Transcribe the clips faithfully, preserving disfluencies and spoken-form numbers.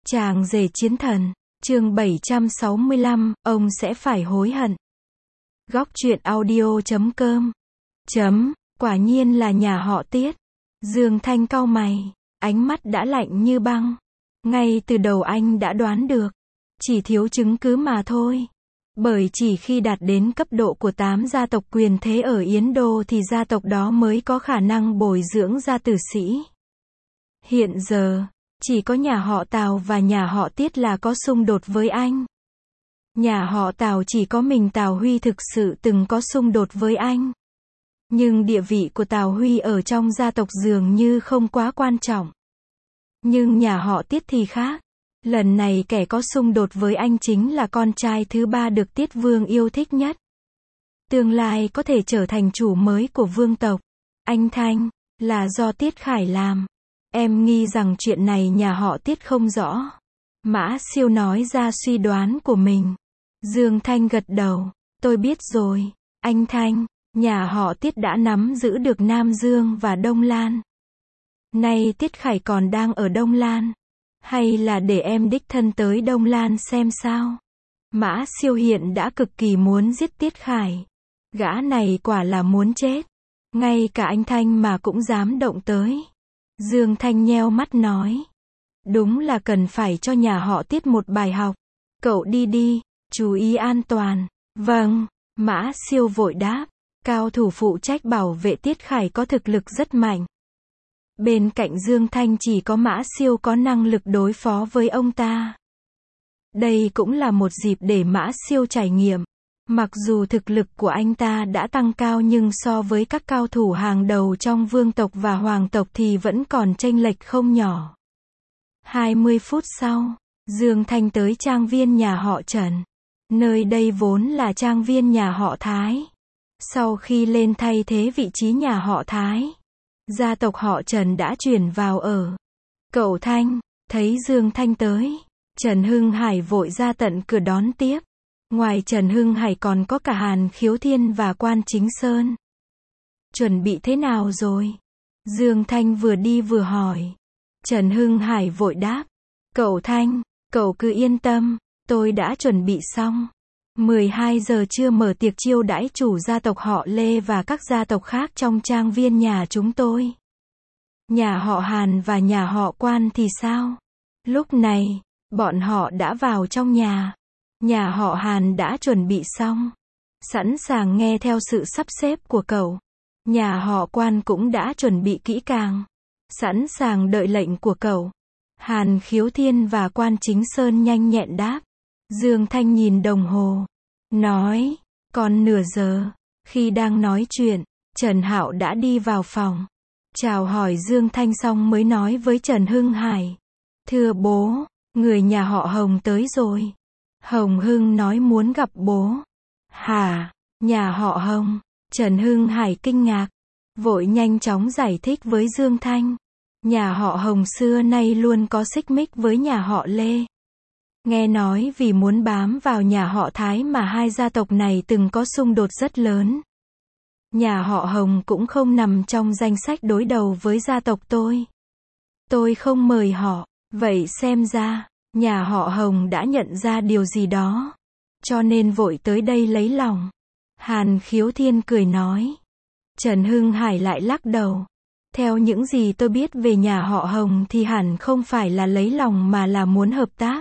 Chàng rể chiến thần, chương bảy trăm sáu mươi lăm, ông sẽ phải hối hận. Góc truyện audio chấm com chấm, quả nhiên là nhà họ Tiết. Dương Thanh cau mày, ánh mắt đã lạnh như băng. Ngay từ đầu anh đã đoán được, chỉ thiếu chứng cứ mà thôi. Bởi chỉ khi đạt đến cấp độ của tám gia tộc quyền thế ở Yến Đô thì gia tộc đó mới có khả năng bồi dưỡng ra tử sĩ. Hiện giờ, chỉ có nhà họ Tào và nhà họ Tiết là có xung đột với anh. Nhà họ Tào chỉ có mình Tào Huy thực sự từng có xung đột với anh. Nhưng địa vị của Tào Huy ở trong gia tộc dường như không quá quan trọng. Nhưng nhà họ Tiết thì khác. Lần này kẻ có xung đột với anh chính là con trai thứ ba được Tiết Vương yêu thích nhất. Tương lai có thể trở thành chủ mới của vương tộc. Anh Thanh, là do Tiết Khải làm. Em nghi rằng chuyện này nhà họ Tiết không rõ. Mã Siêu nói ra suy đoán của mình. Dương Thanh gật đầu. Tôi biết rồi. Anh Thanh, nhà họ Tiết đã nắm giữ được Nam Dương và Đông Lan. Nay Tiết Khải còn đang ở Đông Lan. Hay là để em đích thân tới Đông Lan xem sao? Mã Siêu hiện đã cực kỳ muốn giết Tiết Khải. Gã này quả là muốn chết. Ngay cả anh Thanh mà cũng dám động tới. Dương Thanh nheo mắt nói. Đúng là cần phải cho nhà họ Tiết một bài học. Cậu đi đi, chú ý an toàn. Vâng, Mã Siêu vội đáp. Cao thủ phụ trách bảo vệ Tiết Khải có thực lực rất mạnh. Bên cạnh Dương Thanh chỉ có Mã Siêu có năng lực đối phó với ông ta. Đây cũng là một dịp để Mã Siêu trải nghiệm. Mặc dù thực lực của anh ta đã tăng cao nhưng so với các cao thủ hàng đầu trong vương tộc và hoàng tộc thì vẫn còn chênh lệch không nhỏ. hai mươi phút sau, Dương Thanh tới trang viên nhà họ Trần. Nơi đây vốn là trang viên nhà họ Thái. Sau khi lên thay thế vị trí nhà họ Thái, gia tộc họ Trần đã chuyển vào ở. Cậu Thanh, thấy Dương Thanh tới, Trần Hưng Hải vội ra tận cửa đón tiếp. Ngoài Trần Hưng Hải còn có cả Hàn Khiếu Thiên và Quan Chính Sơn. Chuẩn bị thế nào rồi? Dương Thanh vừa đi vừa hỏi. Trần Hưng Hải vội đáp. Cậu Thanh, cậu cứ yên tâm, tôi đã chuẩn bị xong. mười hai giờ trưa mở tiệc chiêu đãi chủ gia tộc họ Lê và các gia tộc khác trong trang viên nhà chúng tôi. Nhà họ Hàn và nhà họ Quan thì sao? Lúc này, bọn họ đã vào trong nhà. Nhà họ Hàn đã chuẩn bị xong. Sẵn sàng nghe theo sự sắp xếp của cậu. Nhà họ Quan cũng đã chuẩn bị kỹ càng. Sẵn sàng đợi lệnh của cậu. Hàn Khiếu Thiên và Quan Chính Sơn nhanh nhẹn đáp. Dương Thanh nhìn đồng hồ. Nói, còn nửa giờ. Khi đang nói chuyện, Trần Hạo đã đi vào phòng. Chào hỏi Dương Thanh xong mới nói với Trần Hưng Hải. Thưa bố, người nhà họ Hồng tới rồi. Hồng Hưng nói muốn gặp bố. Hả? Nhà họ Hồng? Trần Hưng Hải kinh ngạc. Vội nhanh chóng giải thích với Dương Thanh. Nhà họ Hồng xưa nay luôn có xích mích với nhà họ Lê. Nghe nói vì muốn bám vào nhà họ Thái mà hai gia tộc này từng có xung đột rất lớn. Nhà họ Hồng cũng không nằm trong danh sách đối đầu với gia tộc tôi. Tôi không mời họ. Vậy xem ra, nhà họ Hồng đã nhận ra điều gì đó. Cho nên vội tới đây lấy lòng. Hàn Khiếu Thiên cười nói. Trần Hưng Hải lại lắc đầu. Theo những gì tôi biết về nhà họ Hồng thì hẳn không phải là lấy lòng mà là muốn hợp tác.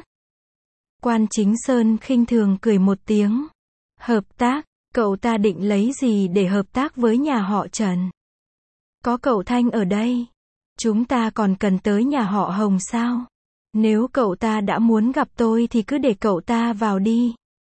Quan Chính Sơn khinh thường cười một tiếng. Hợp tác, cậu ta định lấy gì để hợp tác với nhà họ Trần? Có cậu Thanh ở đây. Chúng ta còn cần tới nhà họ Hồng sao? Nếu cậu ta đã muốn gặp tôi thì cứ để cậu ta vào đi.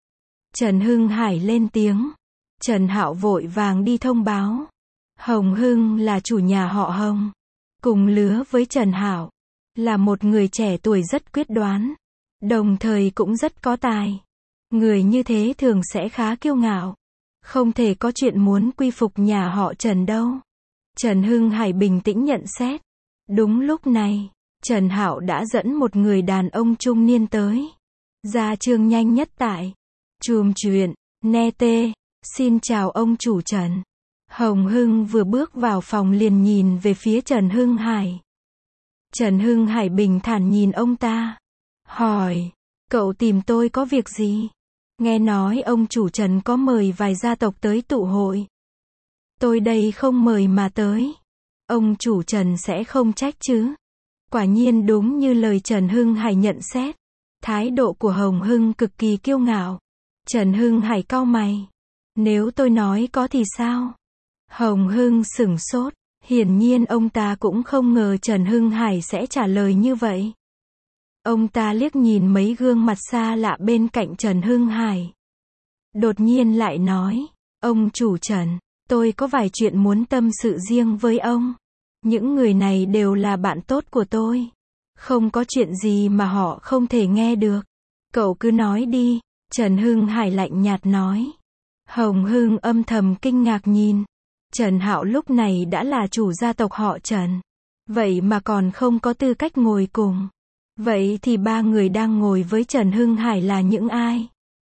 Trần Hưng Hải lên tiếng. Trần Hạo vội vàng đi thông báo. Hồng Hưng là chủ nhà họ Hồng. Cùng lứa với Trần Hạo. Là một người trẻ tuổi rất quyết đoán. Đồng thời cũng rất có tài. Người như thế thường sẽ khá kiêu ngạo. Không thể có chuyện muốn quy phục nhà họ Trần đâu. Trần Hưng Hải bình tĩnh nhận xét. Đúng lúc này, Trần Hạo đã dẫn một người đàn ông trung niên tới. Gia Trương nhanh nhất tại. Chùm chuyện, ne tê. Xin chào ông chủ Trần. Hồng Hưng vừa bước vào phòng liền nhìn về phía Trần Hưng Hải. Trần Hưng Hải bình thản nhìn ông ta. hỏi, cậu tìm tôi có việc gì? Nghe nói ông chủ Trần có mời vài gia tộc tới tụ hội. Tôi đây không mời mà tới. Ông chủ Trần sẽ không trách chứ? Quả nhiên đúng như lời Trần Hưng Hải nhận xét. Thái độ của Hồng Hưng cực kỳ kiêu ngạo. Trần Hưng Hải cau mày. Nếu tôi nói có thì sao? Hồng Hưng sửng sốt. Hiển nhiên ông ta cũng không ngờ Trần Hưng Hải sẽ trả lời như vậy. Ông ta liếc nhìn mấy gương mặt xa lạ bên cạnh Trần Hưng Hải. Đột nhiên lại nói, ông chủ Trần, tôi có vài chuyện muốn tâm sự riêng với ông. Những người này đều là bạn tốt của tôi. Không có chuyện gì mà họ không thể nghe được. Cậu cứ nói đi, Trần Hưng Hải lạnh nhạt nói. Hồng Hưng âm thầm kinh ngạc nhìn. Trần Hạo lúc này đã là chủ gia tộc họ Trần. Vậy mà còn không có tư cách ngồi cùng. Vậy thì ba người đang ngồi với Trần Hưng Hải là những ai?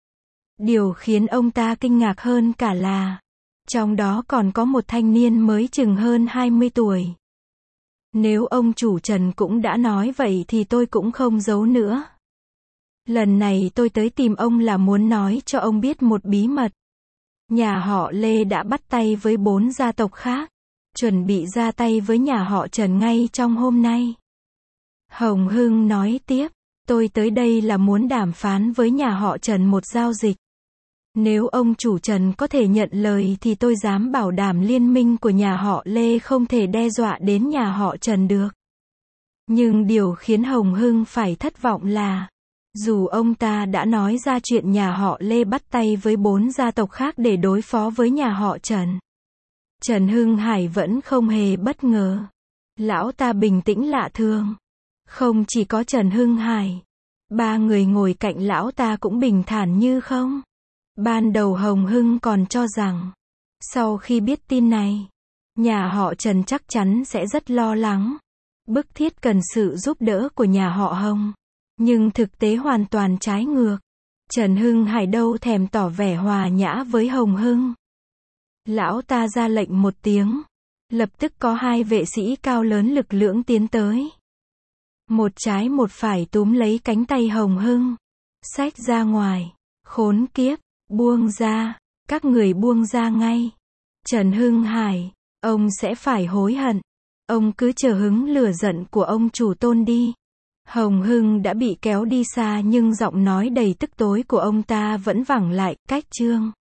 Điều khiến ông ta kinh ngạc hơn cả là, trong đó còn có một thanh niên mới chừng hơn hai mươi tuổi. Nếu ông chủ Trần cũng đã nói vậy thì tôi cũng không giấu nữa. Lần này tôi tới tìm ông là muốn nói cho ông biết một bí mật. Nhà họ Lê đã bắt tay với bốn gia tộc khác, chuẩn bị ra tay với nhà họ Trần ngay trong hôm nay. Hồng Hưng nói tiếp, tôi tới đây là muốn đàm phán với nhà họ Trần một giao dịch. Nếu ông chủ Trần có thể nhận lời thì tôi dám bảo đảm liên minh của nhà họ Lê không thể đe dọa đến nhà họ Trần được. Nhưng điều khiến Hồng Hưng phải thất vọng là, dù ông ta đã nói ra chuyện nhà họ Lê bắt tay với bốn gia tộc khác để đối phó với nhà họ Trần, Trần Hưng Hải vẫn không hề bất ngờ. Lão ta bình tĩnh lạ thường. Không chỉ có Trần Hưng Hải, ba người ngồi cạnh lão ta cũng bình thản như không. Ban đầu Hồng Hưng còn cho rằng, sau khi biết tin này, nhà họ Trần chắc chắn sẽ rất lo lắng, bức thiết cần sự giúp đỡ của nhà họ Hồng. Nhưng thực tế hoàn toàn trái ngược. Trần Hưng Hải đâu thèm tỏ vẻ hòa nhã với Hồng Hưng. Lão ta ra lệnh một tiếng. Lập tức có hai vệ sĩ cao lớn lực lưỡng tiến tới. Một trái một phải túm lấy cánh tay Hồng Hưng. Xách ra ngoài. Khốn kiếp, buông ra. Các người buông ra ngay. Trần Hưng Hải, ông sẽ phải hối hận. Ông cứ chờ hứng lửa giận của ông chủ Tôn đi. Hồng Hưng đã bị kéo đi xa nhưng giọng nói đầy tức tối của ông ta vẫn vẳng lại, cách chương.